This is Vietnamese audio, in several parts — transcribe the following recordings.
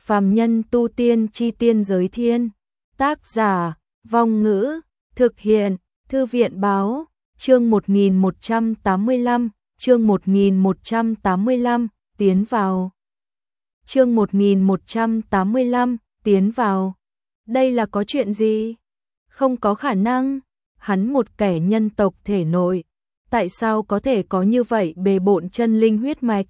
Phàm nhân tu tiên chi tiên giới thiên. Tác giả, Vong Ngữ, thực hiện, Thư viện báo, chương 1185, chương 1185, tiến vào. Chương 1185, tiến vào. Đây là có chuyện gì? Không có khả năng, hắn một kẻ nhân tộc thể nội, tại sao có thể có như vậy bề bộn chân linh huyết mạch?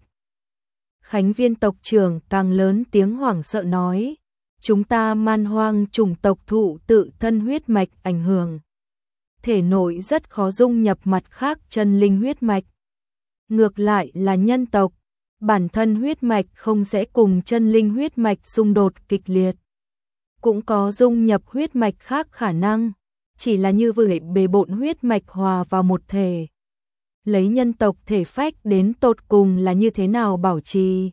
Khánh Viên tộc trưởng càng lớn tiếng hoảng sợ nói, chúng ta man hoang chủng tộc thụ tự thân huyết mạch ảnh hưởng. Thể nội rất khó dung nhập mặt khác chân linh huyết mạch. Ngược lại là nhân tộc, bản thân huyết mạch không sẽ cùng chân linh huyết mạch xung đột kịch liệt. Cũng có dung nhập huyết mạch khác khả năng, chỉ là như vậy bề bộn huyết mạch hòa vào một thể. Lấy nhân tộc thể phách đến tột cùng là như thế nào bảo trì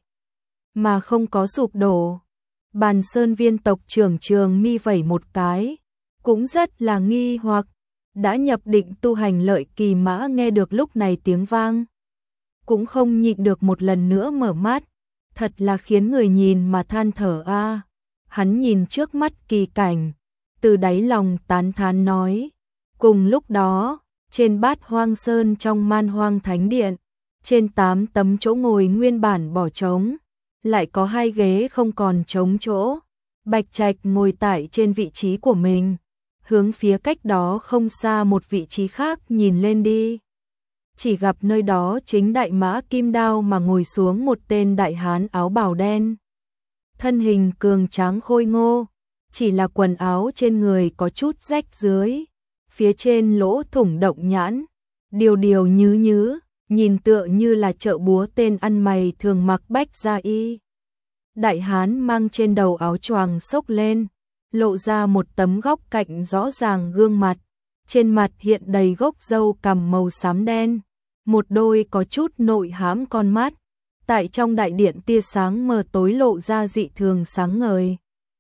mà không có sụp đổ. Bàn Sơn Viên tộc trưởng Trường Mi vẩy một cái, cũng rất là nghi hoặc, đã nhập định tu hành Lợi Kỳ Mã nghe được lúc này tiếng vang, cũng không nhịn được một lần nữa mở mắt, thật là khiến người nhìn mà than thở a. Hắn nhìn trước mắt kỳ cảnh, từ đáy lòng tán thán nói, cùng lúc đó, trên Bát Hoang Sơn trong Man Hoang Thánh Điện, trên 8 tấm chỗ ngồi nguyên bản bỏ trống, lại có 2 ghế không còn trống chỗ. Bạch Trạch ngồi tại trên vị trí của mình, hướng phía cách đó không xa một vị trí khác nhìn lên đi. Chỉ gặp nơi đó chính đại mã kim đao mà ngồi xuống một tên đại hán áo bào đen. Thân hình cường tráng khôi ngô, chỉ là quần áo trên người có chút rách rưới, phía trên lỗ thủng động nhãn, điều điều nhứ nhứ, nhìn tựa như là chợ búa tên ăn mày thường mặc bách gia y. Đại hán mang trên đầu áo choàng xốc lên, lộ ra một tấm góc cạnh rõ ràng gương mặt, trên mặt hiện đầy gốc râu cằm màu xám đen, một đôi có chút nội hãm con mắt, tại trong đại điện tia sáng mờ tối lộ ra dị thường sáng ngời.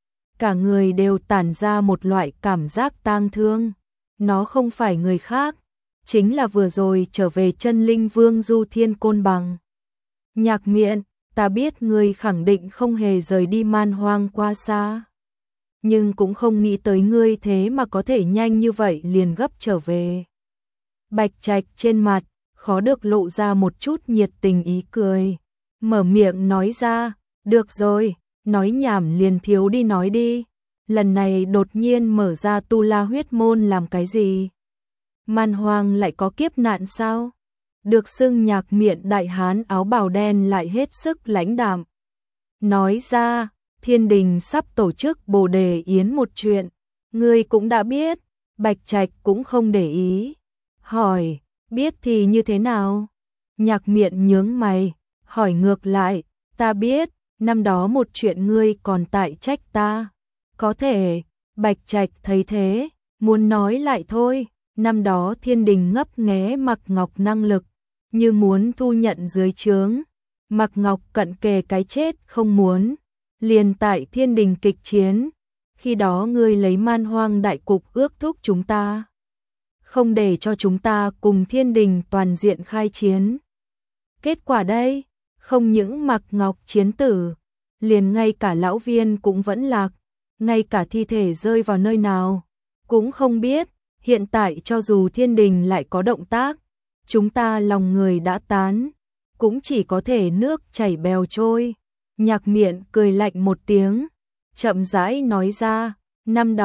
Cả người đều tản ra một loại cảm giác tang thương, nó không phải người khác, chính là vừa rồi trở về chân linh vương Du Thiên Côn Bằng. Nhạc Miện, ta biết ngươi khẳng định không hề rời đi man hoang qua xa, nhưng cũng không nghĩ tới ngươi thế mà có thể nhanh như vậy liền gấp trở về. Bạch Trạch trên mặt, khó được lộ ra một chút nhiệt tình ý cười, mở miệng nói ra, được rồi, nói nhảm liền thiếu đi nói đi, lần này đột nhiên mở ra Tu La huyết môn làm cái gì? Man hoang lại có kiếp nạn sao? Được xưng Nhạc Miện đại hán áo bào đen lại hết sức lãnh đạm. Nói ra, thiên đình sắp tổ chức Bồ Đề Yến một chuyện, ngươi cũng đã biết. Bạch Trạch cũng không để ý, hỏi, biết thì như thế nào? Nhạc Miện nhướng mày, hỏi ngược lại, ta biết, năm đó một chuyện ngươi còn tại trách ta. Có thể, Bạch Trạch thấy thế, muốn nói lại thôi, năm đó thiên đình ngấp nghé Mạc Ngọc năng lực, như muốn thu nhận dưới trướng. Mạc Ngọc cận kề cái chết không muốn, liền tại thiên đình kịch chiến, khi đó ngươi lấy man hoang đại cục ước thúc chúng ta, không để cho chúng ta cùng thiên đình toàn diện khai chiến. Kết quả đây, không những Mạc Ngọc chiến tử, liền ngay cả lão viên cũng vẫn lạc, ngay cả thi thể rơi vào nơi nào cũng không biết. Hiện tại cho dù thiên đình lại có động tác, chúng ta lòng người đã tán, cũng chỉ có thể nước chảy bèo trôi. Nhạc Miện cười lạnh một tiếng, chậm rãi nói ra, năm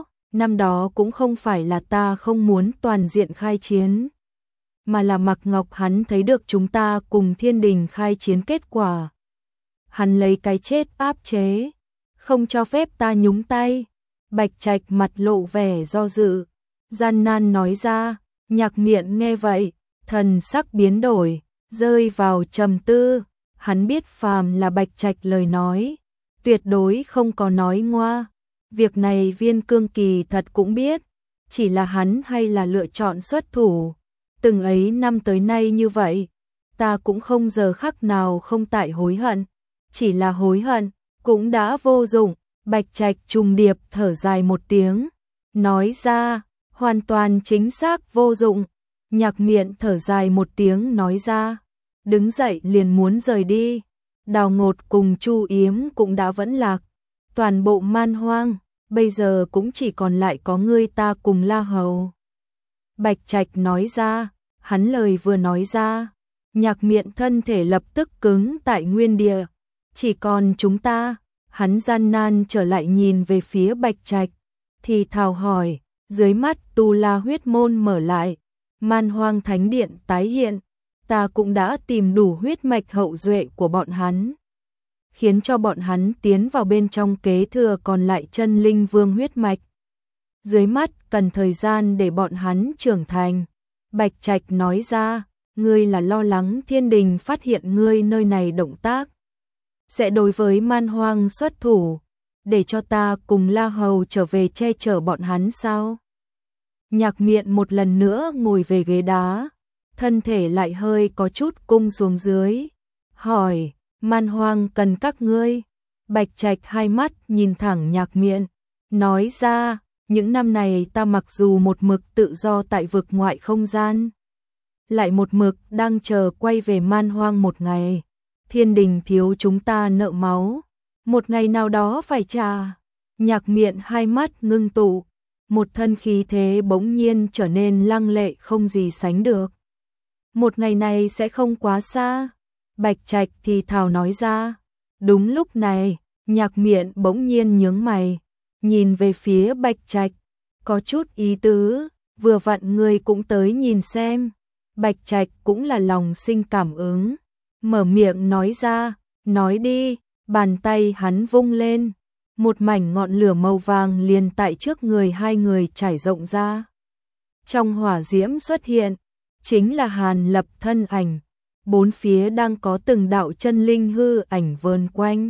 đó cũng không phải là ta không muốn toàn diện khai chiến, mà là Mạc Ngọc hắn thấy được chúng ta cùng thiên đình khai chiến kết quả. Hắn lấy cái chết áp chế, không cho phép ta nhúng tay. Bạch Trạch mặt lộ vẻ do dự, gian nan nói ra. Nhạc Miện nghe vậy, thần sắc biến đổi, rơi vào trầm tư. Hắn biết phàm là Bạch Trạch lời nói, tuyệt đối không có nói ngoa. Việc này Viên Cương Kỳ thật cũng biết, chỉ là hắn hay là lựa chọn xuất thủ. Từng ấy năm tới nay như vậy, ta cũng không giờ khắc nào không tại hối hận, chỉ là hối hận cũng đã vô dụng. Bạch Trạch trùng điệp thở dài một tiếng, nói ra, hoàn toàn chính xác vô dụng. Nhạc Miện thở dài một tiếng nói ra, đứng dậy liền muốn rời đi. Đào Ngột cùng Chu Yếm cũng đã vẫn lạc, toàn bộ Man Hoang, bây giờ cũng chỉ còn lại có ngươi ta cùng La Hầu. Bạch Trạch nói ra, hắn lời vừa nói ra, Nhạc Miện thân thể lập tức cứng tại nguyên địa, chỉ còn chúng ta. Hắn gian nan trở lại nhìn về phía Bạch Trạch, thì thào hỏi, dưới mắt Tu La huyết môn mở lại, Man Hoang Thánh Điện tái hiện, ta cũng đã tìm đủ huyết mạch hậu duệ của bọn hắn, khiến cho bọn hắn tiến vào bên trong kế thừa còn lại chân linh vương huyết mạch. Dưới mắt cần thời gian để bọn hắn trưởng thành. Bạch Trạch nói ra, ngươi là lo lắng Thiên Đình phát hiện ngươi nơi này động tác, sẽ đối với Man Hoang xuất thủ, để cho ta cùng La Hầu trở về che chở bọn hắn sao? Nhạc Miện một lần nữa ngồi về ghế đá, thân thể lại hơi có chút cung xuống dưới, hỏi, Man Hoang cần các ngươi. Bạch Trạch hai mắt nhìn thẳng Nhạc Miện, nói ra, những năm này ta mặc dù một mực tự do tại vực ngoại không gian, lại một mực đang chờ quay về Man Hoang một ngày. Thiên Đình thiếu chúng ta nợ máu, một ngày nào đó phải trả. Nhạc Miện hai mắt ngưng tụ, một thân khí thế bỗng nhiên trở nên lăng lệ không gì sánh được. Một ngày này sẽ không quá xa. Bạch Trạch thì thào nói ra. Đúng lúc này, Nhạc Miện bỗng nhiên nhướng mày, nhìn về phía Bạch Trạch, có chút ý tứ, vừa vặn người cũng tới nhìn xem. Bạch Trạch cũng là lòng sinh cảm ứng, mở miệng nói ra, nói đi. Bàn tay hắn vung lên, một mảnh ngọn lửa màu vàng liền tại trước người hai người trải rộng ra. Trong hỏa diễm xuất hiện, chính là Hàn Lập thân ảnh, bốn phía đang có từng đạo chân linh hư ảnh vờn quanh.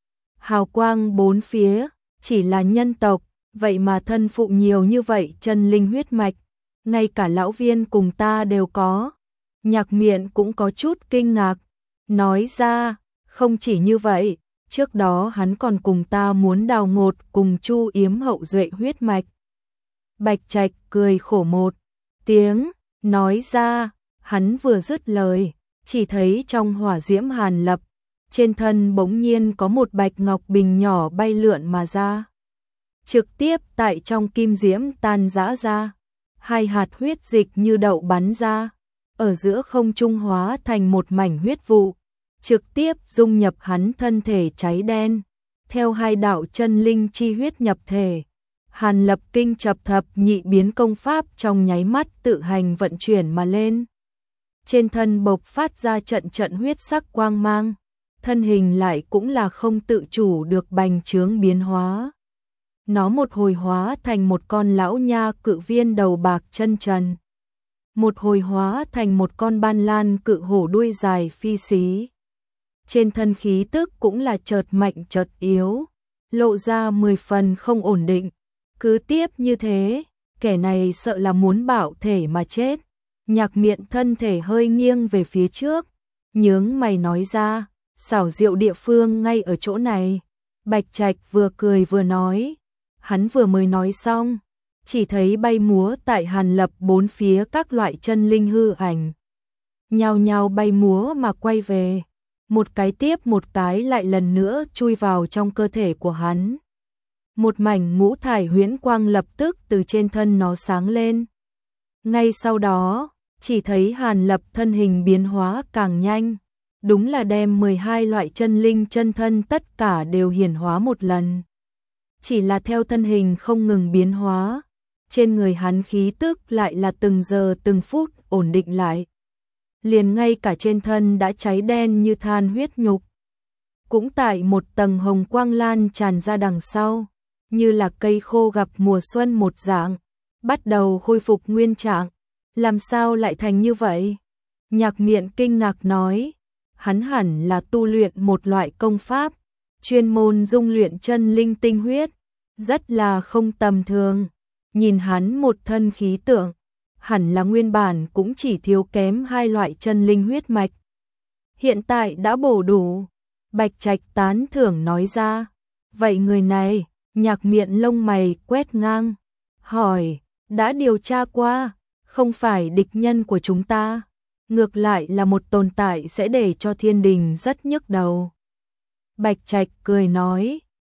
Hào quang bốn phía, chỉ là nhân tộc, vậy mà thân phụ nhiều như vậy chân linh huyết mạch, ngay cả lão viên cùng ta đều có. Nhạc Miện cũng có chút kinh ngạc, nói ra, không chỉ như vậy, trước đó hắn còn cùng ta muốn đào ngột cùng Chu Yếm hậu duệ huyết mạch. Bạch Trạch cười khổ một tiếng, nói ra, hắn vừa dứt lời, chỉ thấy trong hỏa diễm Hàn Lập, trên thân bỗng nhiên có một bạch ngọc bình nhỏ bay lượn mà ra. Trực tiếp tại trong kim diễm tan rã ra, hai hạt huyết dịch như đậu bắn ra, ở giữa không trung hóa thành một mảnh huyết vụ, trực tiếp dung nhập hắn thân thể cháy đen, theo hai đạo chân linh chi huyết nhập thể. Hàn Lập kinh chập thập nhị biến công pháp trong nháy mắt tự hành vận chuyển mà lên. Trên thân bộc phát ra trận trận huyết sắc quang mang, thân hình lại cũng là không tự chủ được bành trướng biến hóa. Nó một hồi hóa thành một con lão nha cự viên đầu bạc chân trần, một hồi hóa thành một con ban lan cự hổ đuôi dài phi xí. Trên thân khí tức cũng là chợt mạnh chợt yếu, lộ ra 10 phần không ổn định. Cứ tiếp như thế, kẻ này sợ là muốn bạo thể mà chết. Nhạc Miện thân thể hơi nghiêng về phía trước, nhướng mày nói ra, xảo diệu địa phương ngay ở chỗ này. Bạch Trạch vừa cười vừa nói, hắn vừa mới nói xong, chỉ thấy bay múa tại Hàn Lập bốn phía các loại chân linh hư ảnh, nhao nhao bay múa mà quay về, một cái tiếp một cái lại lần nữa chui vào trong cơ thể của hắn. Một mảnh ngũ thải huyễn quang lập tức từ trên thân nó sáng lên. Ngay sau đó, chỉ thấy Hàn Lập thân hình biến hóa càng nhanh, đúng là đem 12 loại chân linh chân thân tất cả đều hiển hóa một lần. Chỉ là theo thân hình không ngừng biến hóa, trên người hắn khí tức lại là từng giờ từng phút ổn định lại. Liền ngay cả trên thân đã cháy đen như than huyết nhục, cũng tại một tầng hồng quang lan tràn ra đằng sau, như là cây khô gặp mùa xuân một dạng, bắt đầu khôi phục nguyên trạng. Làm sao lại thành như vậy? Nhạc Miện kinh ngạc nói, hắn hẳn là tu luyện một loại công pháp, chuyên môn dung luyện chân linh tinh huyết, rất là không tầm thường. Nhìn hắn một thân khí tượng, hẳn là nguyên bản cũng chỉ thiếu kém hai loại chân linh huyết mạch. Hiện tại đã bổ đủ. Bạch Trạch tán thưởng nói ra. Vậy người này, Nhạc Miện lông mày quét ngang, hỏi, đã điều tra qua, không phải địch nhân của chúng ta, ngược lại là một tồn tại sẽ để cho Thiên Đình rất nhức đầu. Bạch Trạch cười nói,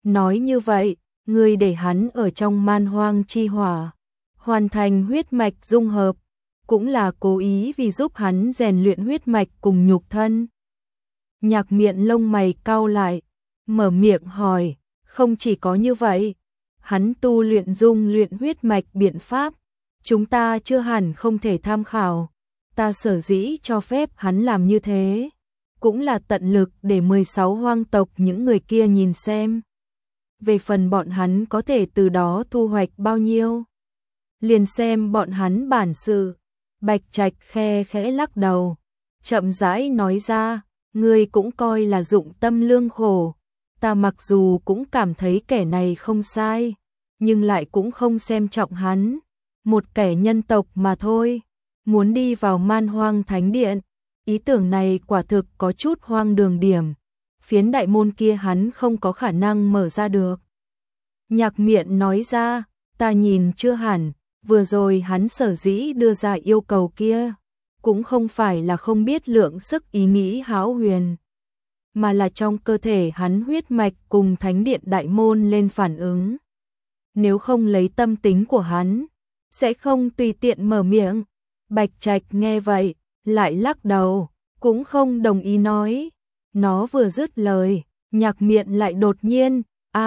Nói như vậy, ngươi để hắn ở trong man hoang chi hỏa, hoàn thành huyết mạch dung hợp, cũng là cố ý vì giúp hắn rèn luyện huyết mạch cùng nhục thân. Nhạc Miện lông mày cau lại, mở miệng hỏi, không chỉ có như vậy, hắn tu luyện dung luyện huyết mạch biện pháp, chúng ta chưa hẳn không thể tham khảo, ta sở dĩ cho phép hắn làm như thế, cũng là tận lực để 16 hoang tộc những người kia nhìn xem. Về phần bọn hắn có thể từ đó thu hoạch bao nhiêu, liền xem bọn hắn bản sự. Bạch Trạch khe khẽ lắc đầu, chậm rãi nói ra, ngươi cũng coi là dụng tâm lương khổ, ta mặc dù cũng cảm thấy kẻ này không sai, nhưng lại cũng không xem trọng hắn, một kẻ nhân tộc mà thôi, muốn đi vào man hoang thánh điện, ý tưởng này quả thực có chút hoang đường điểm, phiến đại môn kia hắn không có khả năng mở ra được. Nhạc Miện nói ra, ta nhìn chưa hẳn, vừa rồi hắn sở dĩ đưa ra yêu cầu kia, cũng không phải là không biết lượng sức ý nghĩ hão huyền, mà là trong cơ thể hắn huyết mạch cùng thánh điện đại môn lên phản ứng. Nếu không lấy tâm tính của hắn, sẽ không tùy tiện mở miệng. Bạch Trạch nghe vậy, lại lắc đầu, cũng không đồng ý nói. Nó vừa dứt lời, Nhạc Miện lại đột nhiên,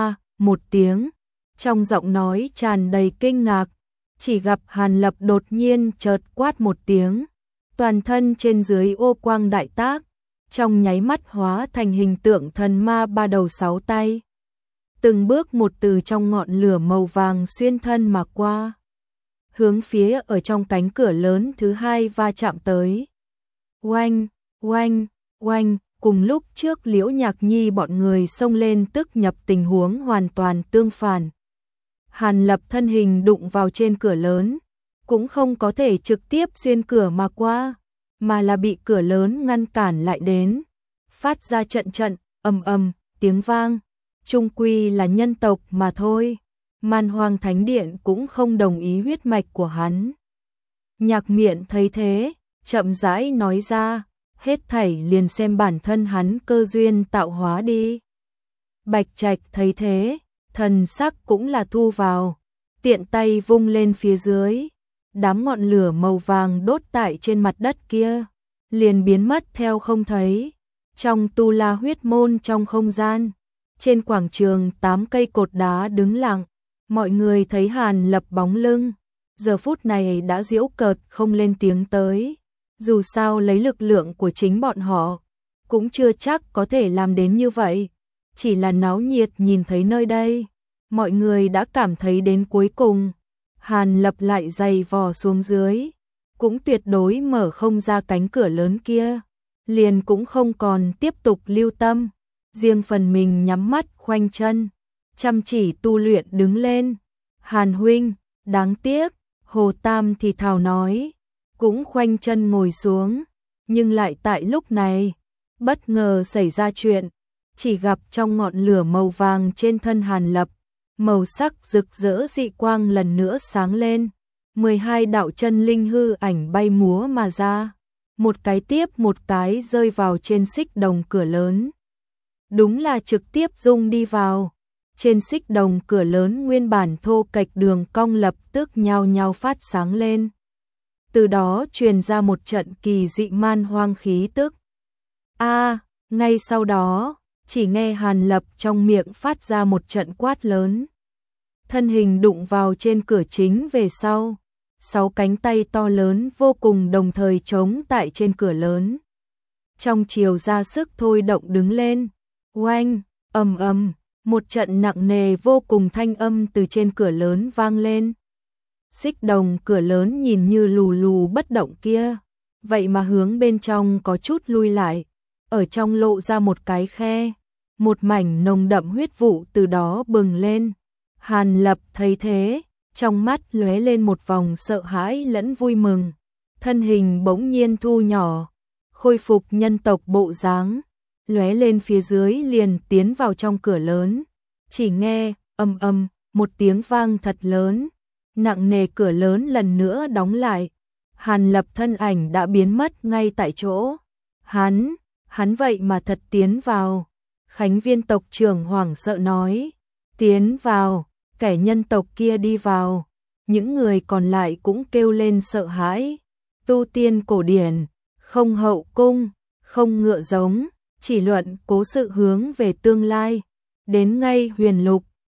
một tiếng, trong giọng nói tràn đầy kinh ngạc, chỉ gặp Hàn Lập đột nhiên chợt quát một tiếng, toàn thân trên dưới ô quang đại tác, trong nháy mắt hóa thành hình tượng thần ma ba đầu sáu tay. Từng bước một từ trong ngọn lửa màu vàng xuyên thân mà qua, hướng phía ở trong cánh cửa lớn thứ hai va chạm tới. Oanh, oanh, oanh, cùng lúc trước Liễu Nhạc Nhi bọn người xông lên tức nhập tình huống hoàn toàn tương phản. Hàn Lập thân hình đụng vào trên cửa lớn, cũng không có thể trực tiếp xuyên cửa mà qua, mà là bị cửa lớn ngăn cản lại đến, phát ra trận trận, ầm ầm, tiếng vang, chung quy là nhân tộc mà thôi, Man Hoang Thánh Điện cũng không đồng ý huyết mạch của hắn. Nhạc Miện thấy thế, chậm rãi nói ra, hết thảy liền xem bản thân hắn cơ duyên tạo hóa đi. Bạch Trạch thấy thế, thần sắc cũng là thu vào, tiện tay vung lên phía dưới, đám ngọn lửa màu vàng đốt tại trên mặt đất kia, liền biến mất theo không thấy. Trong tu la huyết môn trong không gian, trên quảng trường 8 cây cột đá đứng lặng, mọi người thấy Hàn Lập bóng lưng, giờ phút này đã giễu cợt không lên tiếng tới, dù sao lấy lực lượng của chính bọn họ, cũng chưa chắc có thể làm đến như vậy. Chỉ là náo nhiệt nhìn thấy nơi đây, mọi người đã cảm thấy đến cuối cùng, Hàn Lập lại giày vò xuống dưới, cũng tuyệt đối mở không ra cánh cửa lớn kia, liền cũng không còn tiếp tục lưu tâm, riêng phần mình nhắm mắt khoanh chân, chăm chỉ tu luyện đứng lên. Hàn huynh, đáng tiếc, Hồ Tam thì thào nói, cũng khoanh chân ngồi xuống, nhưng lại tại lúc này, bất ngờ xảy ra chuyện. Chỉ gặp trong ngọn lửa màu vàng trên thân Hàn Lập, màu sắc rực rỡ dị quang lần nữa sáng lên, 12 đạo chân linh hư ảnh bay múa mà ra, một cái tiếp một cái rơi vào trên xích đồng cửa lớn. Đúng là trực tiếp dung đi vào, trên xích đồng cửa lớn nguyên bản thô kệch đường cong lập tức nhao nhao phát sáng lên. Từ đó truyền ra một trận kỳ dị man hoang khí tức. Ngay sau đó, chỉ nghe Hàn Lập trong miệng phát ra một trận quát lớn. Thân hình đụng vào trên cửa chính về sau, 6 cánh tay to lớn vô cùng đồng thời chống tại trên cửa lớn. Trong chiều ra sức thôi động đứng lên, oanh, ầm ầm, một trận nặng nề vô cùng thanh âm từ trên cửa lớn vang lên. Xích đồng cửa lớn nhìn như lù lù bất động kia, vậy mà hướng bên trong có chút lui lại, ở trong lộ ra một cái khe, một mảnh nồng đậm huyết vụ từ đó bừng lên. Hàn Lập thấy thế, trong mắt lóe lên một vòng sợ hãi lẫn vui mừng, thân hình bỗng nhiên thu nhỏ, khôi phục nhân tộc bộ dáng, lóe lên phía dưới liền tiến vào trong cửa lớn. Chỉ nghe ầm ầm một tiếng vang thật lớn, nặng nề cửa lớn lần nữa đóng lại. Hàn Lập thân ảnh đã biến mất ngay tại chỗ. Hắn vậy mà thật tiến vào. Khánh Viên tộc trưởng hoảng sợ nói, tiến vào, kẻ nhân tộc kia đi vào, những người còn lại cũng kêu lên sợ hãi. Tu tiên cổ điển, không hậu cung, không ngựa giống, chỉ luận cố sự hướng về tương lai. Đến ngay huyền lục,